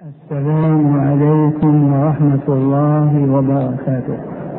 السلام عليكم ورحمة الله وبركاته.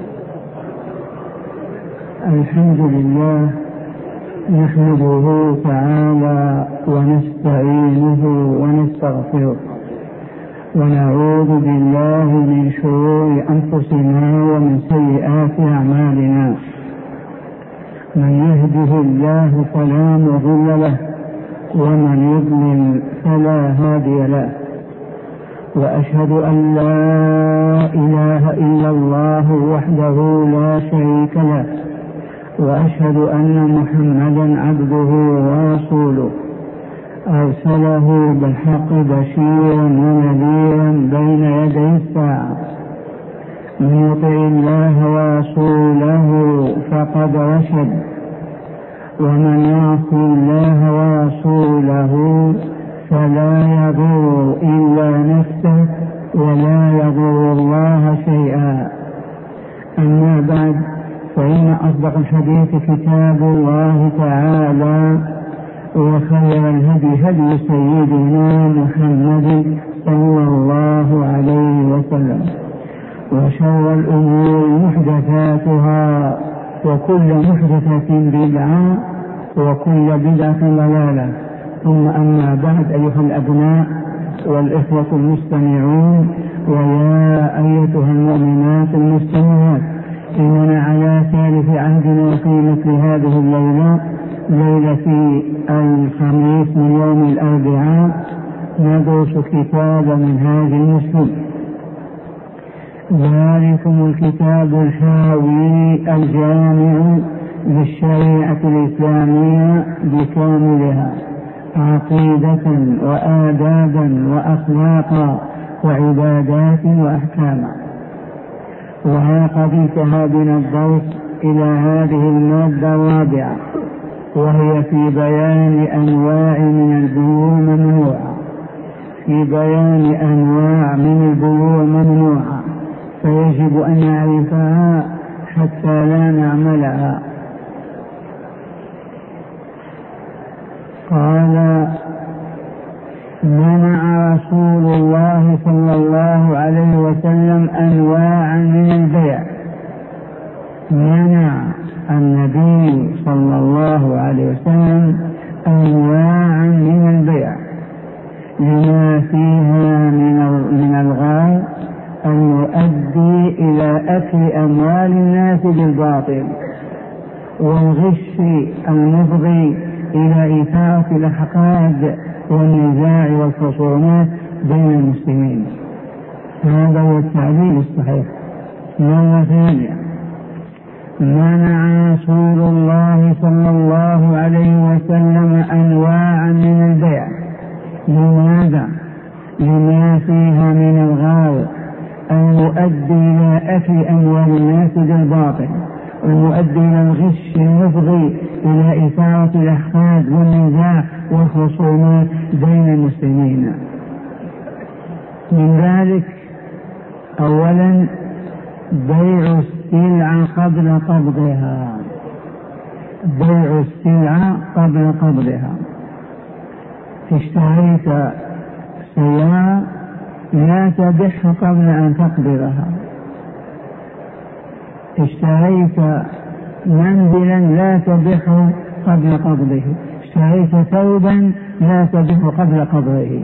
الحمد لله نحمده تعالى ونستعينه ونستغفره ونعوذ بالله من شرور أنفسنا ومن سيئات أعمالنا. من يهده الله فلا مضل له ومن يضلل فلا هادي له، وأشهد أن لا إله إلا الله وحده لا شريك له، وأشهد أن محمدا عبده ورسوله أرسله بالحق بشيرا ونذيرا بين يدي الساعة. من يطع الله ورسوله فقد رشد، ومن يعص الله ورسوله فلا يضر إلا نفسه ولا يضر الله شيئا. أما بعد، فإن أصدق الحديث كتاب الله تعالى، وخير الهدي هدي سيدنا محمد صلى الله عليه وسلم، وشر الأمور محدثاتها، وكل محدثة بدعة، وكل بدعة ضلالة. ثم أما بعد، أيها الأبناء والإخوة المستمعون، ويا أيتها المؤمنات المستمعات، إننا على ثالث عهدنا في مثل هذه الليلة، ليلة الخميس من يوم الأربعاء، ندرس كتاب منهاج المسلم. ذلكم الكتاب الحاوي الجامع للشريعة الإسلامية بكاملها، عقيدة وآدابا وأخلاقا وعبادات وأحكاما. وها قد انتهى بنا الدرس إلى هذه المادة الرابعة، وهي في بيان أنواع من البيوع ممنوعة، في بيان أنواع من البيوع ممنوعة، فيجب أن نعرفها حتى لا نعملها. قال: منع رسول الله صلى الله عليه وسلم أنواعا من البيع. منع النبي صلى الله عليه وسلم أنواعا من البيع لما فيها من الغاية المؤدي إلى أكل أموال الناس بالباطل، والغش المفضي إلى إثارة الأحقاد والنزاع والخصومات بين المسلمين. هذا هو التعليل الصحيح. مرة ثانية: منع رسول الله صلى الله عليه وسلم أنواعا من البيع. لماذا؟ لما فيها من الغاية المؤدي إلى أكل أموال الناس بالباطل، والمؤدي إلى الغش المفضي إلى إثارة الأحقاد والنزاع والخصومات بين المسلمين. من ذلك: أولا، بيع السلعة قبل قبضها. بيع السلعة قبل قبضها. اشتريت سيارة لا تبيعها قبل أن تقبضها. اشتريت منزلا لا تبيعه قبل قبضه. اشتريت ثوبا لا تبيعه قبل قبضه.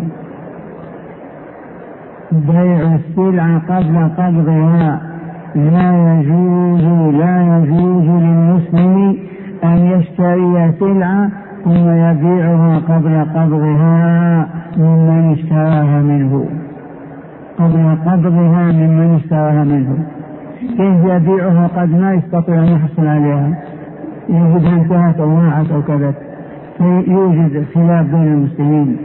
بيع السلعة قبل قبضها لا يجوز للمسلم أن يشتري سلعة ثم يبيعها قبل قبضها ممن اشتراها منه. قبل قبضها ممن اشتراها منه. كيف يبيعها قد ما يستطيع أن يحصل عليها؟ يجد انتهت أو ضاعت أو كذا، فيوجد خلاف بين المسلمين.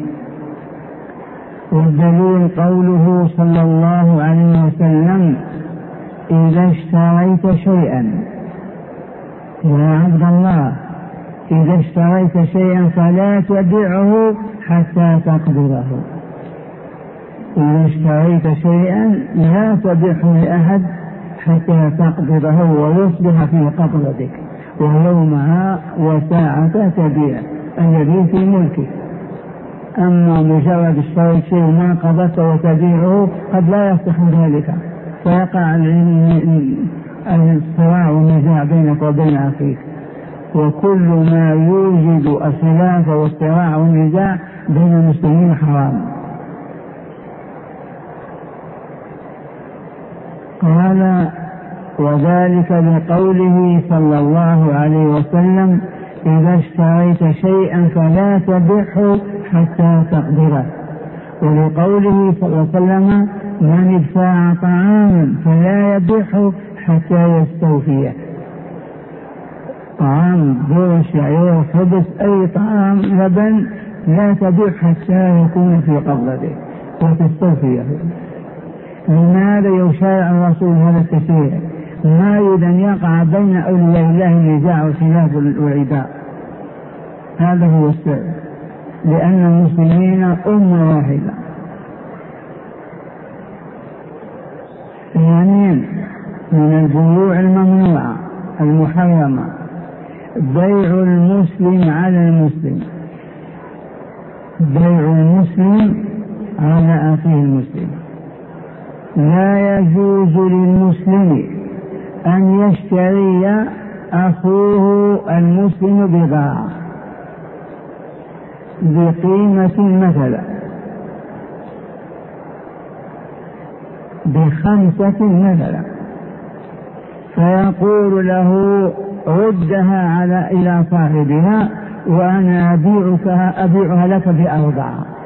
والدليل قوله صلى الله عليه وسلم: إذا اشتريت شيئا، يا عبد الله، إذا اشتريت شيئا فلا تبيعه حتى تقبضه. إذا اشتريت شيئا لا تبيعه لأحد حتى تقبضه ويصبح في قبضتك، ويومها وساعة تبيع الذي في ملكك. أما مجرد اشتريت شيء ما قبضته وتبيعه قد لا يصح ذلك، فيقع الصراع والنزاع بينك وبين أخيك. وكل ما يوجد الخلاف والصراع والنزاع بين المسلمين حرام. قال وذلك لقوله صلى الله عليه وسلم إذا اشتريت شيئا فلا تبعه حتى تقدره، ولقوله صلى الله عليه وسلم من ابتاع طعاما فلا يبعه حتى يستوفيه. طعام ذو شعير خبز أي طعام لبن لا تبيع حتى يكون في قبضته وتستوفيه. لماذا يشارع الرسول هذا التشريع؟ ما يريد أن يقع بين أولياء الله النزاع والخلاف والعداء، هذا هو السر، لأن المسلمين أمة واحدة. ثانيا من البيوع الممنوعة المحرمة بيع المسلم على المسلم، بيع المسلم على أخيه المسلم. لا يجوز للمسلم أن يشتري أخوه المسلم بضاعة بقيمة مثلا ب5 مثلا، فيقول له ردها إلى صاحبها وأنا أبيعها لك ب4.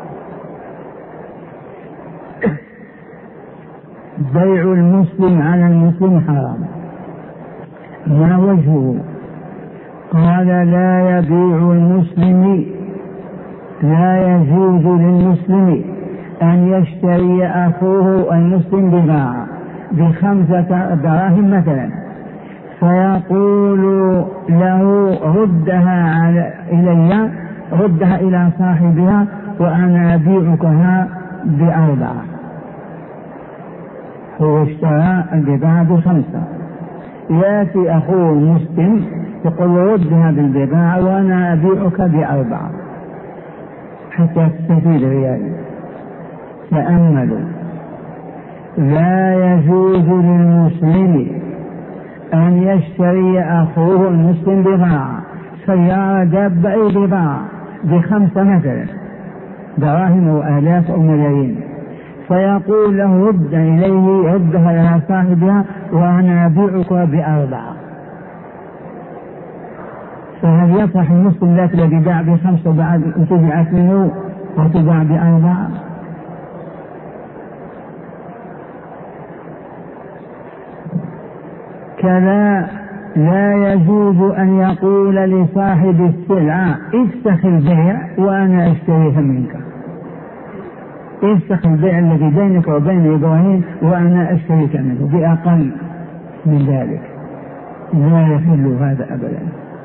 بيع المسلم على المسلم حرام. ما وجهه؟ قال لا يبيع المسلم، لا يجوز للمسلم أن يشتري أخوه المسلم بضاعة ب5 دراهم مثلا، فيقول له ردها إلى صاحبها وأنا أبيعكها ب4. هو اشترى البضاعة ب5، يأتي أخوه المسلم يقول ردها بالبضاعة وأنا أبيعك ب4 حتى تستفيد ريال. تأملوا، لا يجوز للمسلم أن يشتري أخوه المسلم بضاعة، سيارة دابة أي بضاعة ب5 مثلا دراهم وآلاف أو ملايين، فيقول له ردها إلى صاحبها وأنا أبيعك ب4. فهل يصح المسلم ذاك الذي باع ب5 وبعد تبيعت منه وتباع ب4؟ كذا لا يجوز أن يقول لصاحب السلعة افسخ البيع وأنا أشتريها منك، افسخ البيع الذي بينك وبين إبراهيم وأنا أشتريك منه بأقل من ذلك، لا يحل هذا أبدا.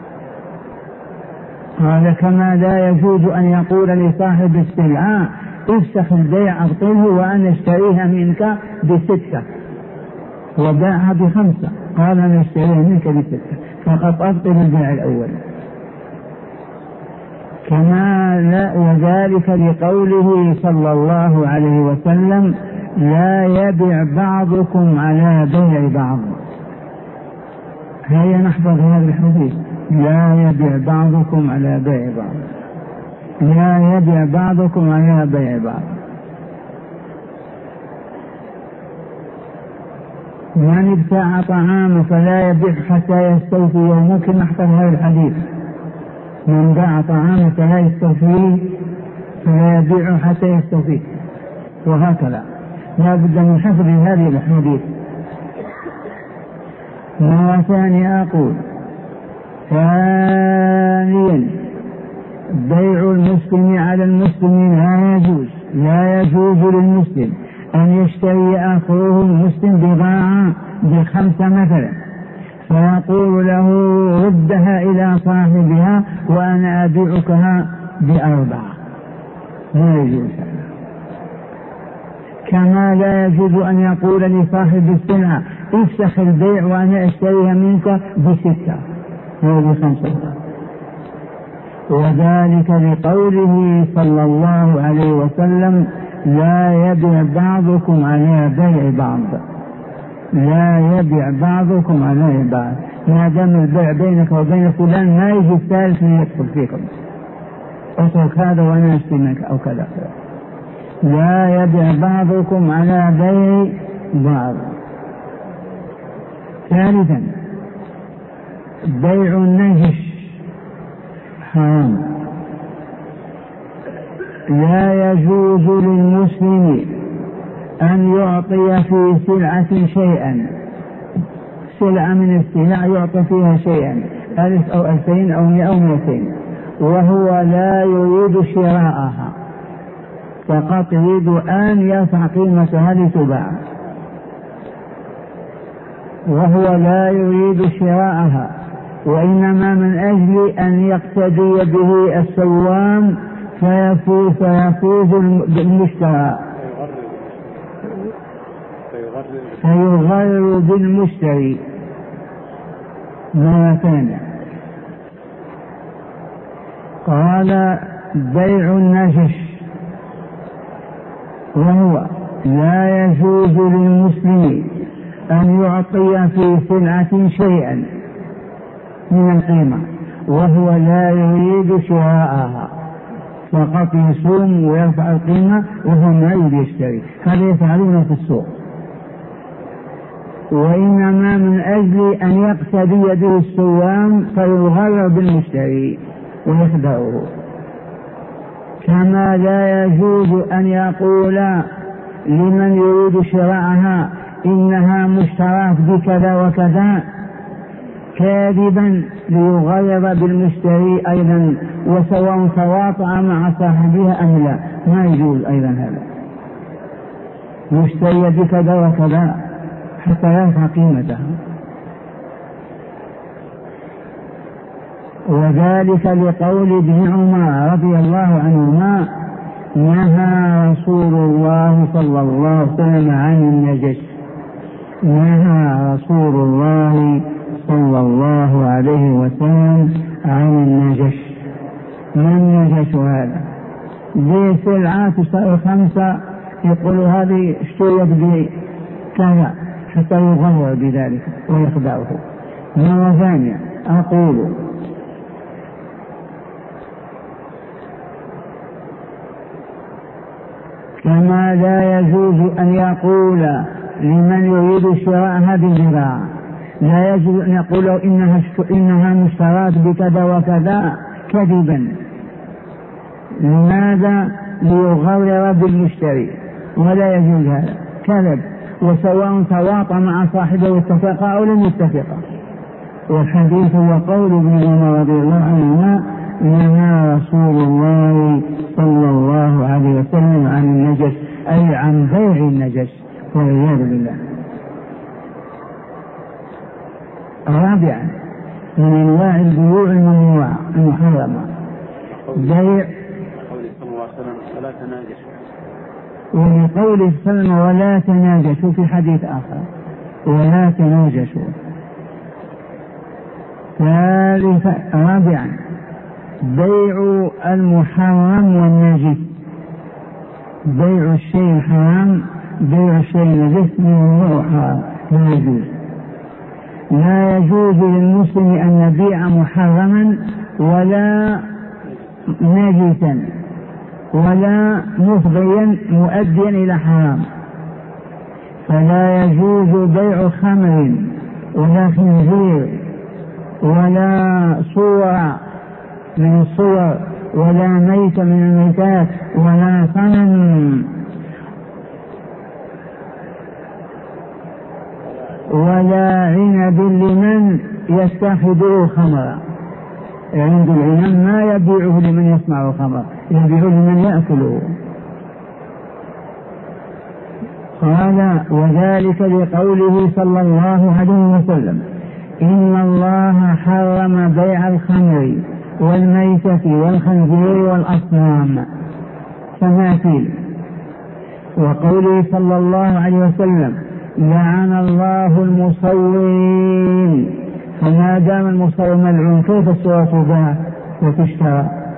قال كما لا يجوز أن يقول لصاحب السلعة افسخ البيع أبطله وأنا أشتريها منك ب6 وباعها ب5، قال أنا أشتريها منك ب6 فقد أبطل البيع الأول. كما لا، وذلك لقوله صلى الله عليه وسلم لا يبيع بعضكم على بيع بعض. هيا نحفظ هذا الحديث، لا يبيع بعضكم على بيع بعض، لا يبيع بعضكم على بيع بعض. من ابتاع طعاما فلا يبيع حتى يستوفي. ممكن نحفظ هذا الحديث، من باع طعاما فلا يستوفيه فلا يبيع حتى يستوفيه، وهكذا لا بد من حفظ هذه الحديث. مرة ثانية أقول ثانيا بيع المسلم على المسلم لا يجوز، لا يجوز للمسلم أن يشتري أخوه المسلم بضاعة ب5 مثلا فيقول له ردها إلى صاحبها وأنا أبيعكها ب4، لا يجوز. كما لا يجوز أن يقول لصاحب السلعة افسخ البيع وأنا أشتريها منك ب6 وب5، وذلك لقوله صلى الله عليه وسلم: لا يبيع بعضكم على بيع بعض. لا يبيع بعضكم على بعض، ما دام البيع بينك وبين فلان ما يجي الثالث من يدخل فيكم، اترك هذا وانا اشتري منك او كذا. لا يبيع بعضكم على بيع بعض. ثالثا بيع النجش حرام. لا يجوز للمسلم أن يعطي في سلعة شيئا، سلعة من السلع يعطي فيها شيئا 1000 أو 2000 أو 100 أو 200 وهو لا يريد شراءها، فقط يريد أن يرفع قيمتها لتباع، وهو لا يريد شراءها، وإنما من أجل أن يقتدي به السوام فيفوز بالمشترى، فيغرر بالمشتري مرة ثانية. قال: بيع النجش، وهو لا يجوز للمسلم أن يعطي في سلعة شيئا من القيمة وهو لا يريد شراءها، فقط يصوم ويرفع القيمة وهو ما يريد يشتري. هذا يفعلون في السوق، وإنما من أجل أن يقتدي به السوام فيغرر بالمشتري ويخدعه. كما لا يجوز أن يقول لمن يريد شراءها إنها مشترات بكذا وكذا كاذبا ليغرر بالمشتري أيضا، وسواء تواطأ مع صاحبها أم لا، ما يجوز أيضا هذا. مشتري بكذا وكذا حتى يرفع قيمتها. وذلك لقول ابن عمر رضي الله عنهما: نهى رسول الله صلى الله عليه وسلم عن النجش. نهى رسول الله صلى الله عليه وسلم عن النجش. ما النجش هذا؟ ذي سلعة تساوي 5 يقول هذه اشتريت بكذا حتى يغرر بذلك ويخدعه. مرة ثانية أقول: كما لا يجوز أن يقول لمن يريد شراءها بالبضاعة، لا يجوز أن يقول إنها مشترات بكذا وكذا كذبا. لماذا؟ ليغرر بالمشتري، ولا يجوز هذا كذب، وسواء تواطأ مع صاحبه واتفقا أو لم يتفقا. والحديث وقول ابن عمر رضي الله عنهما: نهى رسول الله صلى الله عليه وسلم عن النجش، أي عن بيع النجش، والعياذ بالله. رابعا من أنواع البيوع الممنوعة المحرمة بيع، ولقوله صلى الله عليه وسلم: ولا تناجشوا، في حديث آخر: ولا تناجشوا. رابعا بيع المحرم والنجس. بيع الشيء الحرام، بيع الشيء النجس ممنوع حرام، لا يجوز. لا يجوز للمسلم أن يبيع محرما ولا نجسا ولا مفضيا مؤديا إلى حرام. فلا يجوز بيع خمر ولا خنزير ولا صور من الصور ولا ميت من الميتات ولا صنم ولا عنب لمن يستخدم خمرا. عند العنب ما يبيعه لمن يصنع الخمر، يبيعه لمن يأكله. قال: وذلك لقوله صلى الله عليه وسلم: إن الله حرم بيع الخمر والميتة والخنزير والأصنام تماثيل. وقوله صلى الله عليه وسلم: لعن الله المصورين. فما دام المصور ملعون كيف الصورة تباع وتشترى؟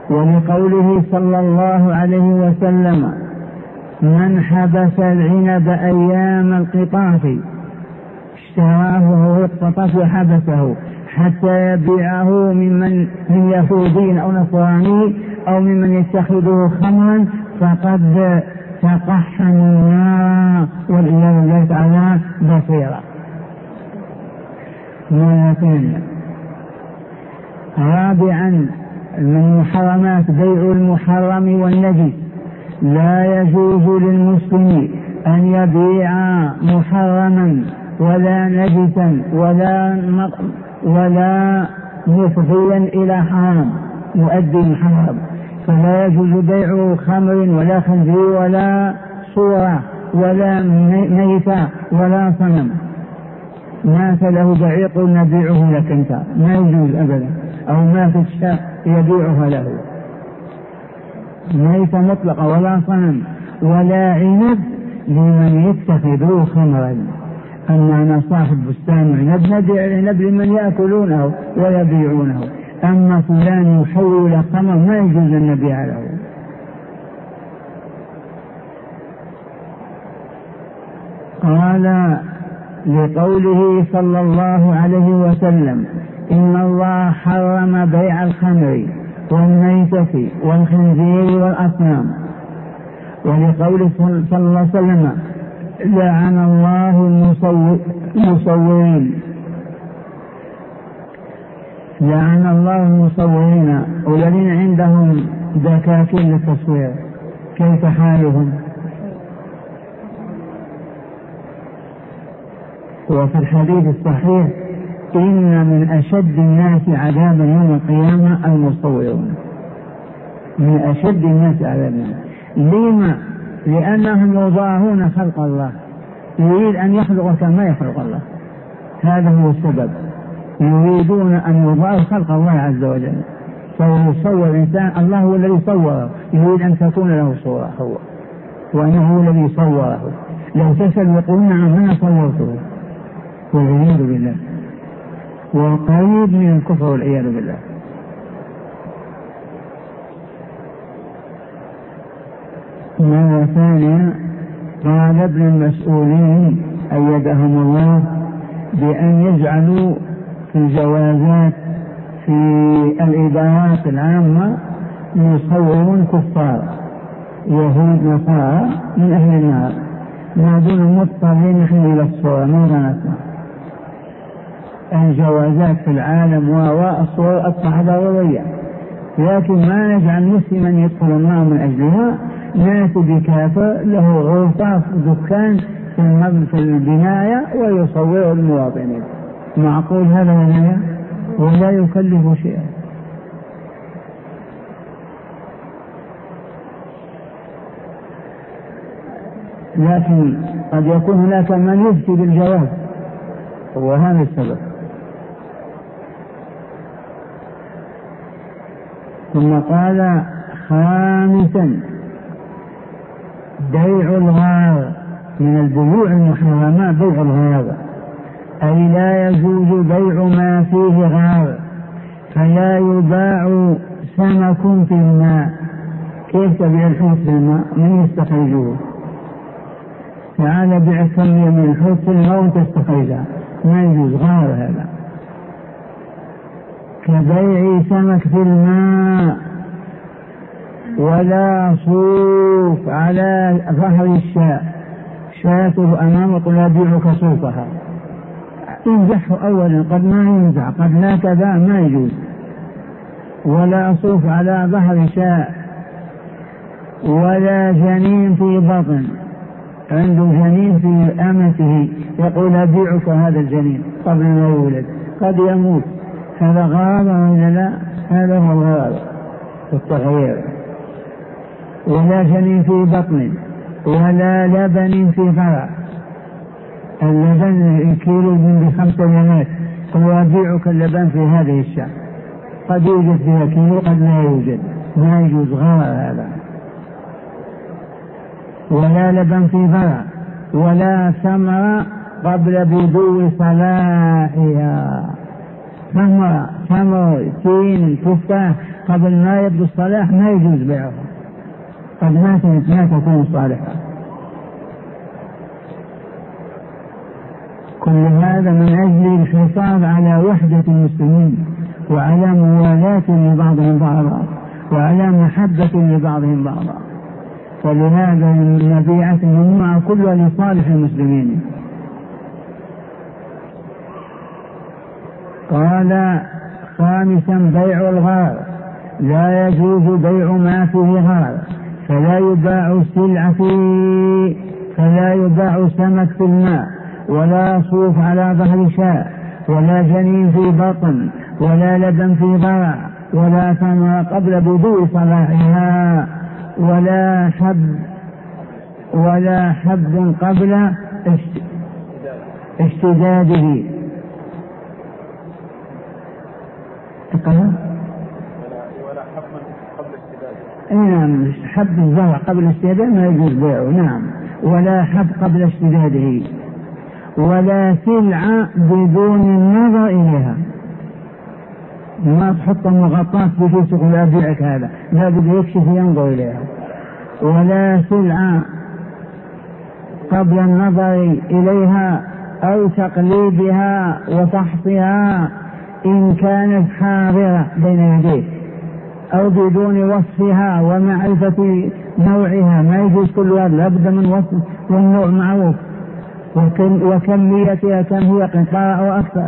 ولقوله صلى الله عليه وسلم: من حبس العنب أيام القطاف اشتراه وهو القطاف وحبسه حتى يبيعه من يهودي أو نصراني أو ممن يتخذه خمرا فقد تقحم النار والعياذ بالله تعالى بصيرا. مرة ثانية. رابعا من المحرمات بيع المحرم والنجس. لا يجوز للمسلم أن يبيع محرما ولا نجسا ولا مفضيا إلى حرام مؤدي محرم، فلا يجوز بيع خمر ولا خنزير ولا صورة ولا ميتة ولا صنم. مات له بعيق نبيعه لك انت، ما يجوز أبدا. أو ماتت شاة يبيعها له، ميتة مطلقة ولا صنم ولا عنب لمن يتخذه خمرا. أما أنا صاحب بستان عنب نبيع العنب لمن يأكلونه ويبيعونه، أما فلان يحول خمر ما يجوز أن نبيع له. قال لقوله صلى الله عليه وسلم: إن الله حرم بيع الخمر والميتة والخنزير والأصنام. ولقوله صلى الله عليه وسلم: لعن الله المصورين. لعن الله المصورين والذين عندهم دكاكين للتصوير، كيف حالهم؟ وفي الحديث الصحيح: إن من أشد الناس عذابا يوم القيامة المصورون. من أشد الناس عذابا. لما؟ لأنهم يضاهون خلق الله، يريد أن يخلق كما يخلق الله، هذا هو السبب. يريدون أن يضاهوا خلق الله عز وجل، فيصور الإنسان، الله هو الذي صوره، يريد أن تكون له صورة هو، وأنه هو الذي صوره. لو تسأل يقولون: نعم أنا صورته، والعياذ بالله، وقريب من الكفر والعياذ بالله. مرة ثانية قال ابن المسؤولين أيدهم الله بأن يجعلوا في الجوازات في الإدارات العامة يصورون كفار يهود نصارى من أهل النار، ما دون مضطرين نحن إلى الصورة ما نسمع. الجوازات في العالم والصور أصبح ضرورية، لكن ما نجعل مسلما يدخل النار من أجلها. ناتي بكافر له غرفة دكان في البناية ويصور المواطنين. معقول هذا ولا يكلف شيئا؟ لكن قد يكون هناك من يفتي بالجواز، وهذا السبب. ثم قال: خامسا بيع الغار. من البيوع المحرمة بيع الغار، أي لا يجوز بيع ما فيه غار، فلا يباع سمك في الماء. كيف تبيع الحوت في الماء؟ من يستخرجه؟ تعال بيع كمية من الحوت في الماء وتستخرجها، ما يجوز، غار هذا. كبيع سمك في الماء. ولا صوف على ظهر الشاة، شاته أمامك لا يبيعك صوفها، انزحه أولا، قد ما ينزع، قد لا كذا، ما يجوز. ولا صوف على ظهر شاة، ولا جنين في بطن، عنده جنين في أمته يقول أبيعك هذا الجنين قبل ما يولد، قد يموت، هذا غرض ولا لا؟ هذا هو الغرض والتغيير. ولا جنين في بطن، ولا لبن في فرع. اللبن كيلو من ب5 يومات، هو أبيعك اللبن في هذه الشاة، قد يوجد فيها كيلو قد لا يوجد، ما يجوز، غرض هذا. ولا لبن في فرع، ولا ثمرة قبل بدو صلاحها، ثمر تين تفاح قبل ما يبدو الصلاح ما يجوز بيعها، قد ما تكون صالحة. كل هذا من أجل الحفاظ على وحدة المسلمين وعلى موالاة لبعضهم بعضا وعلى محبة لبعضهم بعضا. فلهذا المبيعة الممنوعة كلها لصالح المسلمين. قال خامسا بيع الغار، لا يجوز بيع ما فيه غار، فلا يباع سمك في الماء، ولا صوف على ظهر شاء، ولا جنين في بطن، ولا لبن في ضرع، ولا ثمر قبل بدو صلاحها، ولا حب قبل اشتداده. نعم، حب الزرع قبل اشتداده ما يجوز بيعه. نعم، ولا حب قبل اشتداده، ولا سلعة بدون النظر إليها. ما تحط مغطاة في كيسك ولا بيعك، هذا لا بد يكشف ينظر إليها. ولا سلعة قبل النظر إليها أو تقليبها وفحصها إن كانت حاضرة بين يديك، أو بدون وصفها ومعرفة نوعها. ما يجوز كل هذا، لابد من وصف والنوع معروف وكميتها كم هي قطار أو أكثر،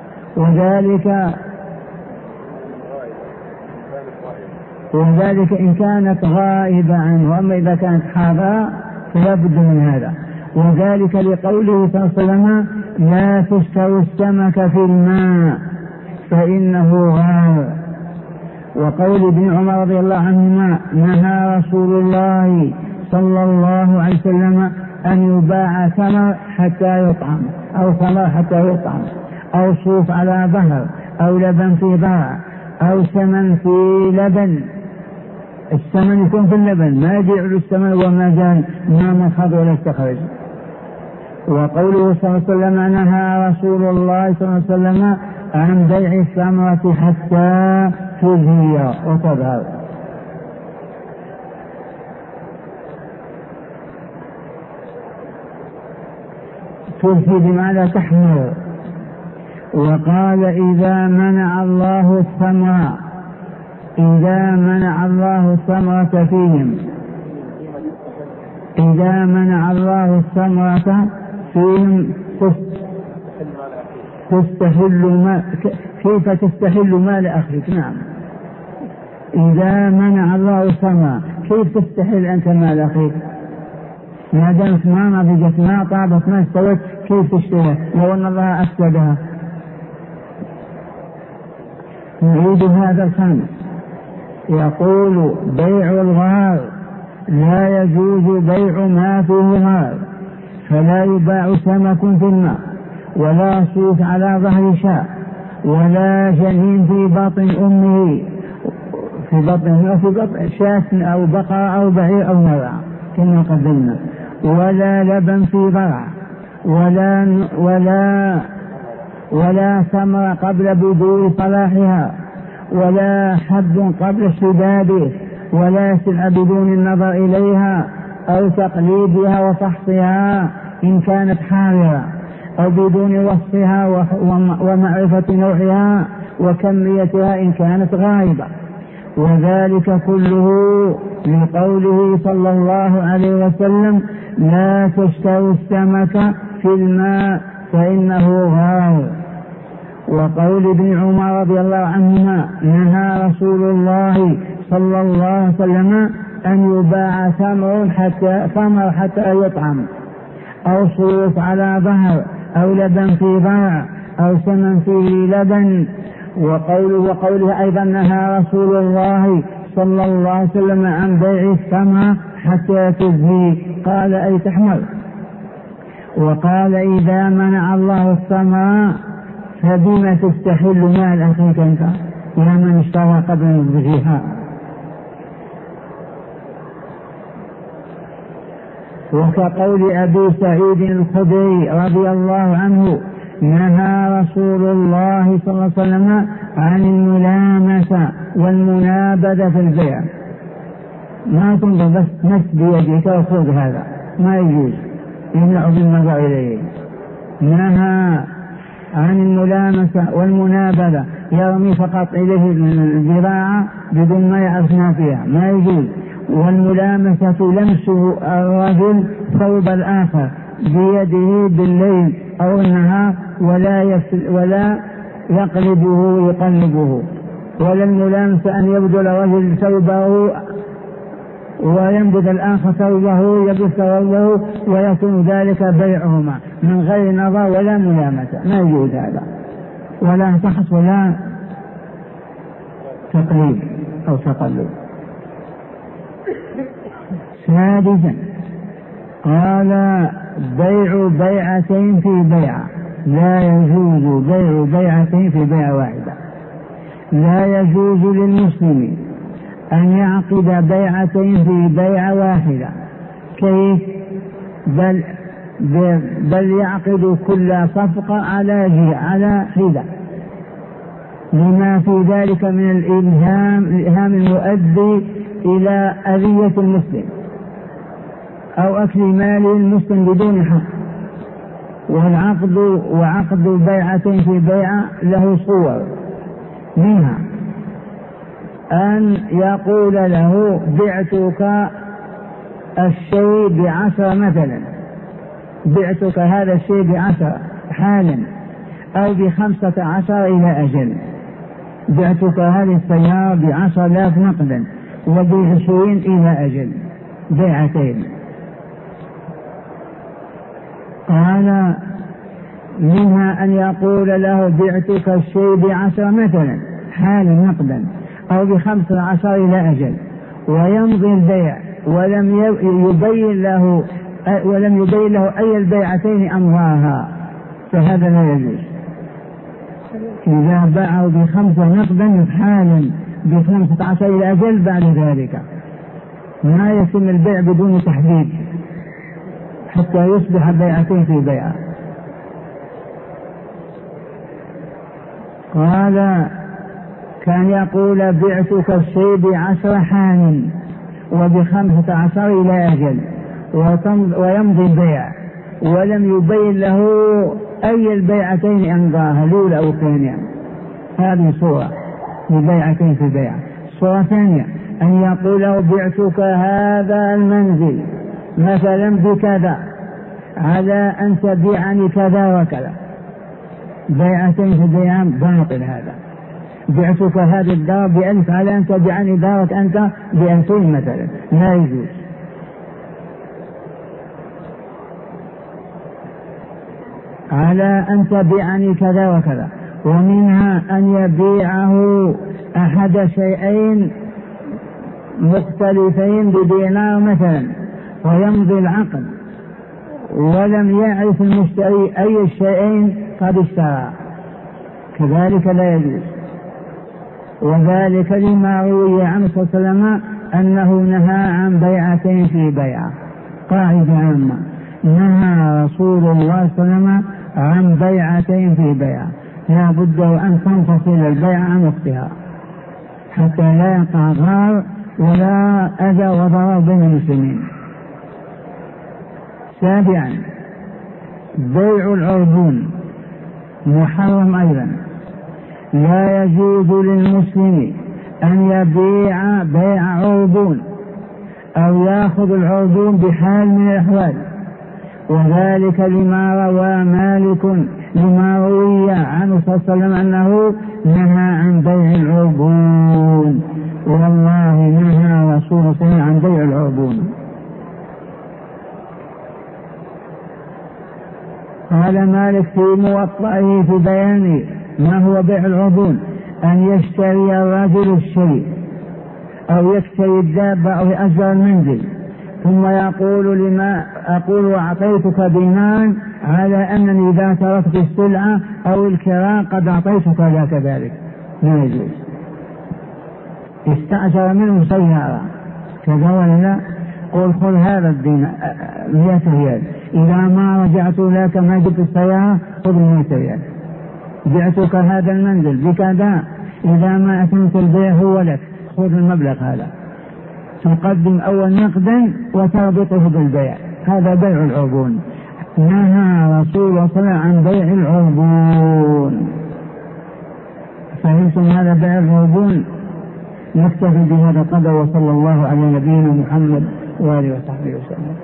وذلك إن كانت غائبة عنه. وأما إذا كانت حاضرة فلا بد من هذا. وذلك لقوله صلى الله عليه وسلم لا تشتروا السمك في الماء فإنه غار. وقول ابن عمر رضي الله عنهما نهى رسول الله صلى الله عليه وسلم أن يباع ثمر حتى يطعم، أو ثمر حتى يطعم، أو صوف على ظهر، أو لبن في ضرع، أو سمن في لبن. السمن يكون في اللبن، ما يبيع السمن وما زال ما مخض ولا استخرج. وقوله صلى الله عليه وسلم نهى رسول الله صلى الله عليه وسلم عن بيع الثمرة حتى تزهي وتظهر. تزهي بمعنى تحمر. وقال إذا منع الله الثمرة فيهم، إذا منع الله الثمرة فيهم كيف تستحل مال أخيك؟ نعم، إذا منع الله الثمرة كيف تستحل أنت مال أخيك؟ ما دامت ما نضجت ما طابت ما استوت كيف تشتريها لو أن الله أفسدها؟ نعيد هذا الخامس. يقول بيع الغار لا يجوز بيع ما فيه غار، فلا يباع سمك في الماء، ولا صوف على ظهر شاء، ولا جنين في بطن أمه، في بطن شاة أو بقرة أو بعير أو نرع كما قدمنا، ولا لبن في ضرع، ولا ثمر قبل بدو صلاحها، ولا حب قبل اشتداده، ولا سلع بدون النظر إليها أو تقليدها وفحصها إن كانت حاضرة، أو بدون وصفها ومعرفة نوعها وكميتها إن كانت غائبة. وذلك كله لقوله صلى الله عليه وسلم لا تشتروا السمك في الماء فإنه غار. وقول ابن عمر رضي الله عنهما نهى رسول الله صلى الله عليه وسلم أن يباع ثمر حتى يطعم، أو صوف على ظهر، أو لبن في ضرع، أو سمن فيه لبن. وقوله أيضا نهى رسول الله صلى الله عليه وسلم عن بيع الثمر حتى تزهي، قال أي تحمل. وقال إذا منع الله الثمر فبما تستحل مال أخيك أنت يا من اشترى قبل نضجها؟ وكقول أبي سعيد الخدري رضي الله عنه نهى رسول الله صلى الله عليه وسلم عن الملامسة والمنابذة في البيع. ما تنظر بس مس بيدك وخذ هذا، ما يجوز، يمنع بالنظر إليه. نهى عن الملامسة والمنابذة، يرمي فقط إليه الذراع بدون ما يعرف ما فيها، ما يجوز. والملامسة لمس الرجل ثوب الآخر بيده بالليل أو النهار ولا يقلبه يقلبه، ولا الملامسة أن يبذل رجل ثوبه وينبذ الآخر ثوبه يبذل ثوبه ويكون ذلك بيعهما من غير نظر ولا ملامسة، ما يجوز هذا، ولا فحص ولا تقليد أو تقلب. سادسا قال بيع بيعتين في بيعة، لا يجوز بيع بيعتين في بيعة واحدة. لا يجوز للمسلم أن يعقد بيعتين في بيعة واحدة. كيف؟ بل يعقد كل صفقة على حدة، لما في ذلك من الإلهام المؤدي إلى أذية المسلم أو أكل مال المسلم بدون حق. وعقد بيعتين في بيعة له صور، منها أن يقول له بعتك الشيء ب10 مثلا، بعتك هذا الشيء ب10 حالا، أو ب15 إلى أجل. بعتك هذه السيارة ب10,000 نقدا وب20 إلى أجل، بيعتين. قال منها أن يقول له بعتك الشيء ب10 مثلا حالا نقدا أو ب15 إلى أجل، ويمضي البيع ولم يبين له أي البيعتين أمضاها، فهذا لا يجوز. إذا باعه ب5 نقدا حالا ب15 إلى أجل بعد ذلك ما يتم البيع بدون تحديد حتى يصبح بيعتين في بيعة. قال كان يقول بعتك الشيء ب10 حال وب15 إلى أجل، ويمضي البيع ولم يبين له أي البيعتين أمضاها، الأولى أو الثانية. هذه صورة لبيعتين في بيعة. صورة ثانية أن يقول له بعتك هذا المنزل مثلا بكذا على أن تبيعني كذا وكذا، بيعتين في بيعة باطل. هذا بعتك هذه الدار ب1000 على أن تبيعني دارك أنت ب2000 مثلا، لا يجوز. على أن تبيعني كذا وكذا. ومنها أن يبيعه أحد شيئين مختلفين بدينار مثلا ويمضي العقد ولم يعرف المشتري أي الشيئين قد اشترى، كذلك لا يجوز. وذلك لما روي عنه صلى الله عليه وسلم أنه نهى عن بيعتين في بيعة. قاعدة عامة: نهى رسول الله صلى الله عليه وسلم عن بيعتين في بيعة، لا بد أن تنفصل البيعة عن وقتها حتى لا يقع ضرر ولا أذى وضرر بين المسلمين. سابعا بيع العربون محرم أيضا. لا يجوز للمسلم أن يبيع بيع عربون أو يأخذ العربون بحال من الأحوال، وذلك لما روى مالك لما روي عنه صلى الله عليه وسلم أنه نهى عن بيع العربون. والله نهى رسول الله صلى الله عليه وسلم عن بيع العربون. قال مالك في موطئه في بيان ما هو بيع العربون: أن يشتري الرجل الشيء أو يشتري الدابة أو يأجر المنزل ثم يقول لما أقول أعطيتك دينار على أنني إذا تركت السلعة أو الكراء قد أعطيتك لا كذلك، لا يجوز. استأجر منه سيارة كذا ولا لا، قل خذ هذا الدين 100 ريال، إذا ما رجعت لك ما جبت السيارة خذ 100 ريال، بعتك هذا المنزل بكذا، إذا ما أتمت البيع هو لك، خذ المبلغ هذا. تقدم أول نقدا وتربطه بالبيع، هذا بيع العربون. نهى رسول الله صلى الله عليه وسلم عن بيع العربون. فهمتم هذا بيع العربون؟ نكتفي بهذا القدر، وصلى الله على نبينا محمد وآله وصحبه وسلم.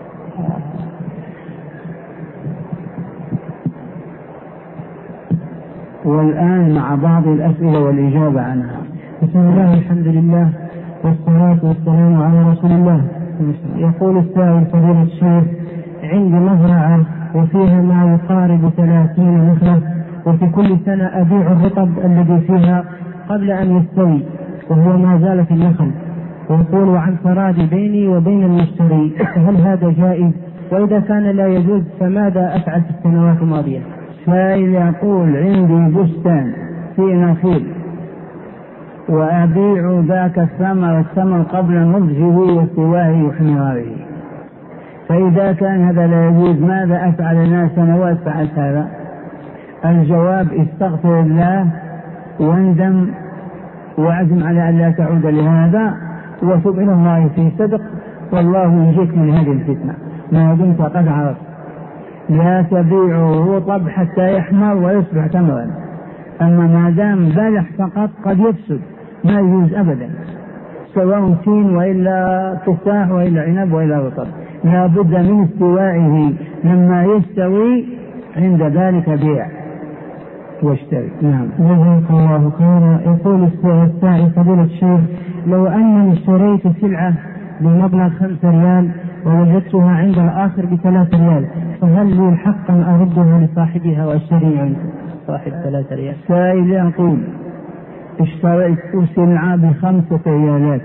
والآن مع بعض الأسئلة والإجابة عنها. بسم الله الحمد لله والصلاة والسلام على رسول الله. يقول السائل فضيلة الشيخ: عندي مزرعة وفيها ما يقارب 30 نخلة، وفي كل سنة أبيع الرطب الذي فيها قبل أن يستوي وهو ما زال في النخل، ويقول عن تراضي بيني وبين المشتري، هل هذا جائز؟ وإذا كان لا يجوز فماذا أفعل في السنوات الماضية؟ سائل يقول: عندي بستان في نخيل وأبيع ذاك الثمر قبل نضجه واستوائه وحمراره، فإذا كان هذا لا يجوز ماذا أفعل؟ أنا سنوات فعلت هذا. الجواب: استغفر الله واندم وعزم على أن لا تعود لهذا، وتب إلى الله في صدق، والله ينجيك من هذه الفتنة ما دمت قد عرفت. لا تبيع رطب حتى يحمر ويصبح تمرا، أما ما دام بلح فقط قد يفسد، ما يجوز أبدا، سواء تين وإلا تفاح وإلا عنب وإلا رطب، لا بد من استوائه، لما يستوي عند ذلك بيع واشتري. نعم. جزاك الله خيرا. يقول السائل فضيلة الشيخ: لو أنني اشتريت سلعة بمبلغ 5 ريال ووجدتها عند الآخر ب3 ريال، فهل لي الحق أن أردها لصاحبها وأشتري عند صاحب 3 ريال؟ سائل يقول: اشتريت سلعة ب5 ريالات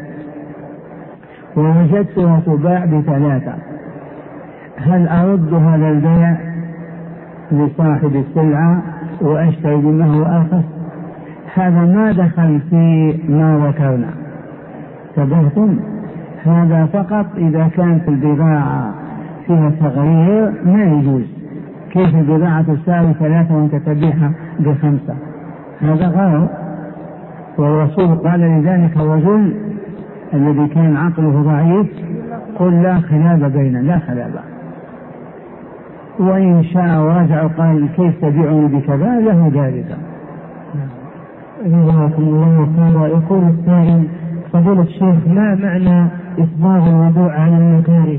ووجدتها تباع ب3، هل أرد هذا البيع لصاحب السلعة وأشتري بما هو آخر؟ هذا ما دخل في ما ذكرنا، تبهتم؟ هذا فقط إذا كانت البضاعة فيها تغيير ما يجوز. كيف البضاعة تساوي 3 وأنت تبيعها ب5؟ هذا غير. والرسول قال لذلك الرجل الذي كان عقله ضعيف: قل لا خلاب بيننا، لا خلاب. وإن شاء ورجع قال: كيف تبيعني بكذا؟ له ذلك. جزاكم الله خيرا. يقول السائل فضيلة الشيخ: ما معنى إسباغ الوضوء على المكاره؟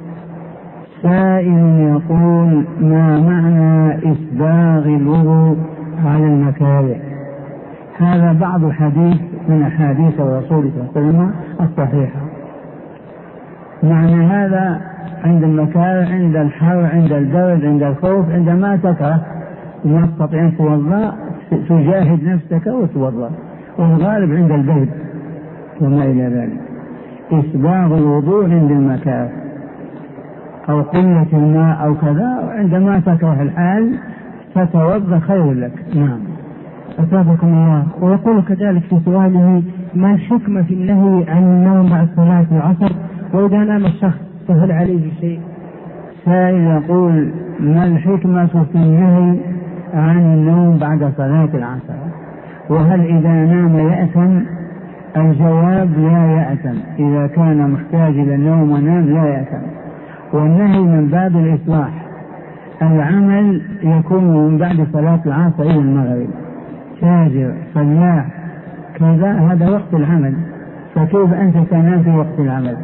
سائل يقول: ما معنى إسباغ الوضوء على المكاره؟ هذا بعض حديث من أحاديث الرسول صلى الله عليه وسلم الصحيحة. معنى هذا عند المكاره، عند الحر، عند البرد، عند الخوف، عندما تكره وما تستطيع أن توضأ تجاهد نفسك وتوضأ، والغالب عند البرد وما إلى ذلك. إسباغ الوضوء عند المكاره أو قلة الماء أو كذا، عندما تكره الحال فتوضأ خير لك. نعم. أثابكم الله. ويقول كذلك في سؤاله: ما الحكمة في النهي عن النوم بعد صلاة العصر، وإذا نام الشخص فهل عليه شيء؟ سائل يقول: ما الحكمة في النهي عن النوم بعد صلاة العصر، وهل إذا نام يأثم؟ الجواب: لا يأثم، إذا كان محتاج إلى النوم ونام لا يأثم. والنهي من باب الإصلاح، العمل يكون من بعد صلاة العصر إلى المغرب، تاجر، فلاح، كذا، هذا وقت العمل، فكيف أنت تنام في وقت العمل؟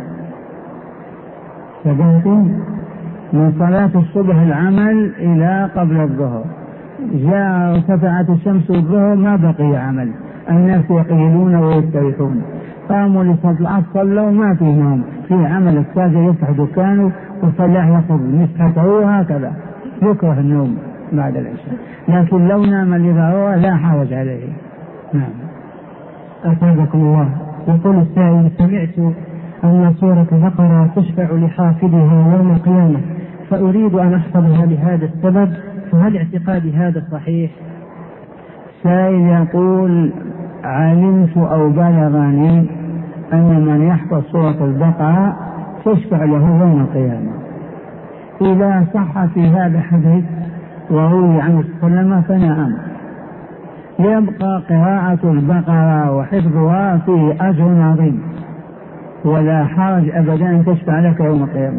فبنتم من صلاة الصبح العمل إلى قبل الظهر، جاء ارتفعت الشمس الظهر ما بقي عمل، الناس يقيلون ويستريحون، قاموا لصلاة العصر صلوا ما في نوم، في عمل، التاجر يفتح دكانه والفلاح يأخذ مسحته وهكذا، يكره النوم بعد العشاء، لكن لو نام لضرورة لا حرج عليه. نعم. أثابكم الله. يقول السائل: سمعت أن سورة البقرة تشفع لحافظها يوم القيامة، فأريد أن أحفظها لهذا السبب، فهل اعتقادي هذا صحيح؟ سائل يقول: علمت أو بلغني أن من يحفظ سورة البقرة تشفع له يوم القيامة، إذا صح في هذا الحديث وروي عنه صلى الله عليه وسلم فنعم. يبقى قراءة البقرة وحفظها فيه أجر عظيم ولا حرج أبدا أن تشفع لك يوم القيامة.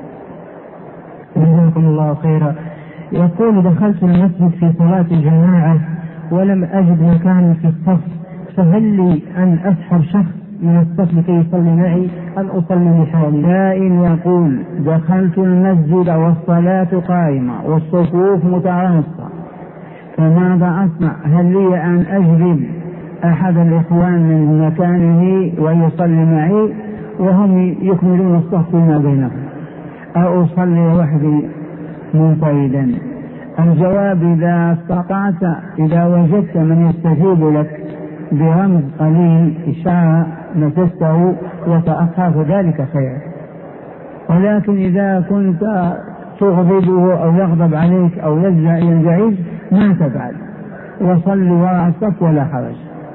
جزاكم الله خيرا. يقول دخلت المسجد في صلاة الجماعة ولم أجد مكان في الصف، فهل لي أن أسحب شخص من الصف لكي يصلي معي أم أصلي لحالي؟ سائل يقول دخلت المسجد والصلاة قائمة والصفوف متراصة، فماذا أصنع؟ هل لي أن أجلب أحد الإخوان من مكانه ويصلي معي وهم يكملون الصف فيما بينهم، أو أصلي وحدي منفردا؟ الجواب إذا استطعت، إذا وجدت من يستجيب لك برمز قليل إشارة نفسته وتأخر فذلك خير، ولكن إذا كنت تغضبه أو يغضب عليك أو ينزعج ما تفعل، وصل وراء الصف ولا حرج.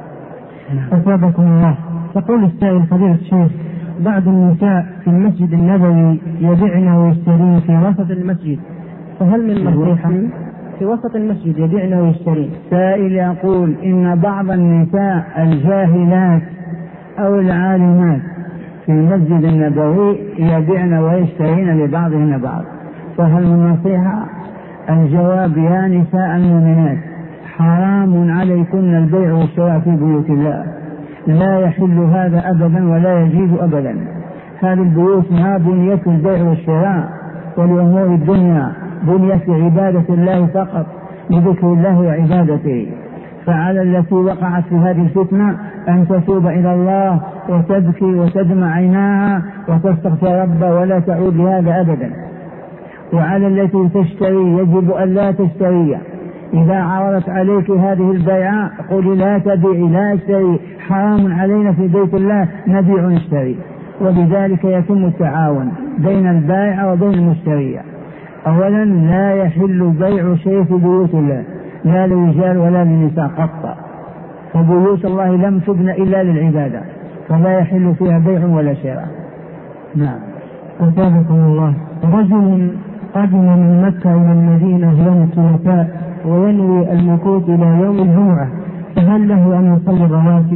أصابكم الله. تقول السائل فضيلة الشيخ بعض النساء في المسجد النبوي يبيعن ويشترين في وسط المسجد، فهل من نصيحة؟ في وسط المسجد يبيعن ويشترين. سائل يقول إن بعض النساء الجاهلات أو العالمات في المسجد النبوي يبيعن ويشترين لبعضهن بعض، فهل من نصيحة؟ الجواب يا نساء المؤمنات حرام عليكن البيع والشراء في بيوت الله، لا يحل هذا أبدا ولا يجوز أبدا. هذه البيوت ما بنيت البيع والشراء ولأمور الدنيا، بنيت لعبادة الله فقط، لذكر الله وعبادته. فعلى التي وقعت في هذه الفتنة أن تتوب إلى الله وتبكي وتدمع عيناها وتستغفر ربها ولا تعود لهذا أبدا. وعلى التي تشتري يجب أن لا تشتري، إذا عرضت عليك هذه البيعة قولي لا تبيعي لا اشتري، حرام علينا في بيت الله نبيع ونشتري، وبذلك يتم التعاون بين البائع وبين المشتري. أولا لا يحل بيع شيء في بيوت الله، لا للرجال ولا للنساء قط، فبيوت الله لم تبنى إلا للعبادة، فلا يحل فيها بيع ولا شراء. نعم. أصابكم الله. رجل قدم من مكة إلى المدينة يوم الثلاثاء وينوي المكوث إلى يوم الجمعة، فهل له أن يصلي الرواتب؟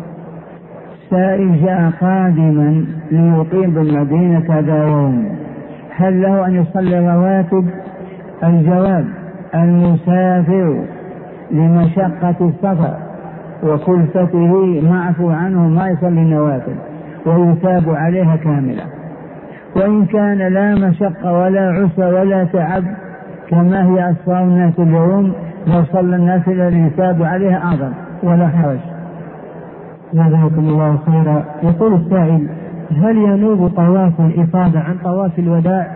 سائل جاء قادما ليقيم بالمدينة كذا يوم، هل له أن يصلي الرواتب؟ الجواب المسافر لمشقة السفر وكلفته معفو عنه ما يصلي النوافل ويثاب عليها كاملة، وإن كان لا مشقة ولا عسر ولا تعب كما هي أسفار الناس اليوم لو صلى النافلة ليثاب عليها أعظم ولا حرج. جزاكم الله خيرا. يقول السائل هل ينوب طواف الإفاضة عن طواف الوداع؟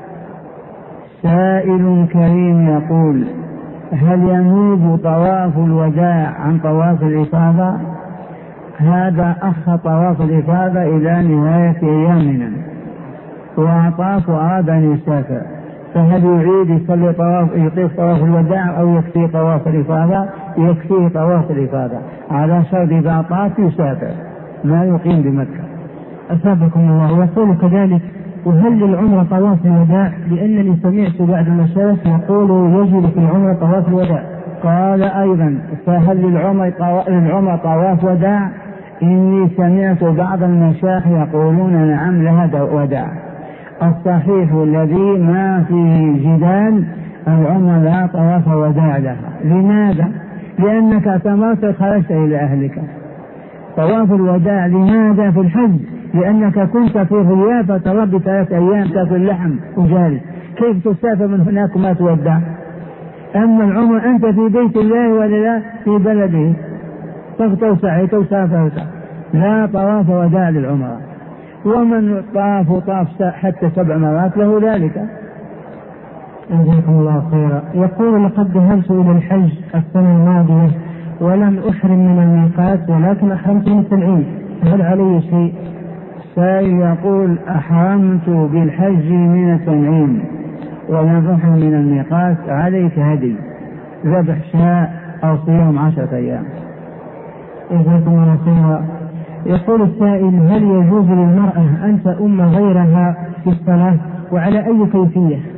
سائل كريم يقول هل ينوب طواف الوداع عن طواف الإفاضة؟ هذا أخ طواف الإفاضة إلى نهاية أيامنا وأطاف وأراد أن يسافر، فهل يعيد يصلي يطيف طواف الوداع أو يكفي طواف الإفاضة؟ يكفيه طواف الإفاضة على شرط إذا طاف يسافر ما يقيم بمكة. أثابكم الله. ويقول كذلك وهل للعمرة طواف الوداع؟ لأنني سمعت بعض المشايخ يقولوا يجب في العمرة طواف الوداع. قال أيضا فهل للعمرة طواف وداع؟ إني سمعت بعض المشايخ يقولون نعم لها وداع. الصحيح الذي ما فيه جدال العمرة لا طواف وداع لها. لماذا؟ لأنك اعتمرت خرجت إلى أهلك. طواف الوداع لماذا في الحج؟ لأنك كنت في غياب فتربي 3 أيام تأكل لحم وجالس، كيف تسافر من هناك ما تودع؟ أما العمر أنت في بيت الله ولا لا في بلده، طفت وسعيت وسافرت، لا طواف وداع للعمرة. ومن طاف حتى 7 مرات له ذلك. جزاكم الله خيرا. يقول لقد ذهبت إلى الحج السنة الماضية ولم أحرم من الميقات ولكن أحرمت من التنعيم، هل علي شيء؟ سائل يقول أحرمت بالحج من التنعيم ولم أحرم من الميقات، عليك هدي ذبح شاء أو صيام 10 أيام. جزاكم الله خيرا. يقول السائل هل يجوز للمرأة أن تؤم غيرها في الصلاة وعلى أي كيفية؟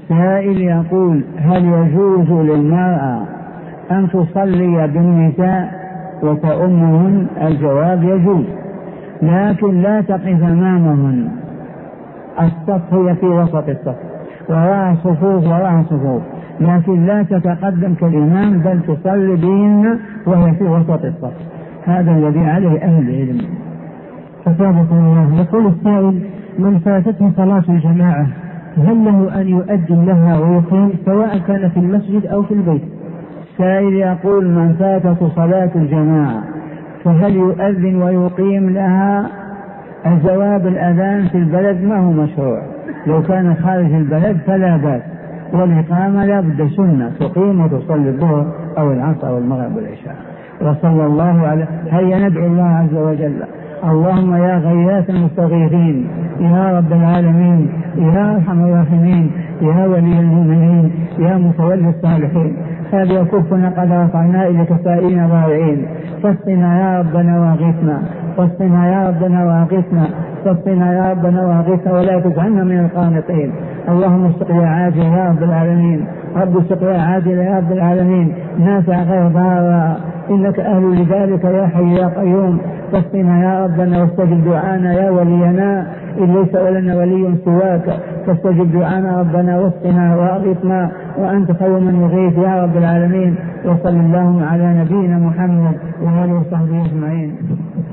سائل يقول: هل يجوز للمرأة أن تصلي بالنساء وتؤمهن؟ الجواب: يجوز، لكن لا تقف أمامهن. الصف هي في وسط الصف، وراء صفوف، لكن لا تتقدم كالإمام، بل تصلي بهن وهي في وسط الصف. هذا الذي عليه أهل العلم. أثابكم الله. يقول السائل: من فاتته صلاة الجماعة هل له أن يؤذن لها ويقيم سواء كان في المسجد أو في البيت؟ السائل يقول: من فاتته صلاة الجماعة فهل يؤذن ويقيم لها؟ الجواب: الأذان في البلد ما هو مشروع، لو كان خارج البلد فلا بأس، والإقامة لا بد سنة، تقيم وتصلي الظهر أو العصر أو المغرب والعشاء. وصلى الله على. هيا ندعو الله عز وجل. اللهم يا غياث المستغيثين، يا رب العالمين، يا أرحم الراحمين، يا ولي المؤمنين، يا متولي الصالحين، هذا كفنا قد رفعنا إليك سائلين ضارعين، فاسقنا يا ربنا واغثنا، فاسقنا يا ربنا واغثنا، فاسقنا يا ربنا واغثنا، ولا تجعلنا من القانطين. اللهم اسقنا عاجل يا رب العالمين، رب اسقنا عاجل يا رب العالمين، نافع غير ضار، إنك أهل لذلك يا حي يا قيوم. فاسقنا يا ربنا واستجب دعانا يا ولينا، إن ليس ولنا ولي سواك، فاستجب دعانا ربنا واسقنا واغثنا، وأنت خير من يغيث يا رب العالمين. وصلى اللهم على نبينا محمد وآله وصحبه أجمعين.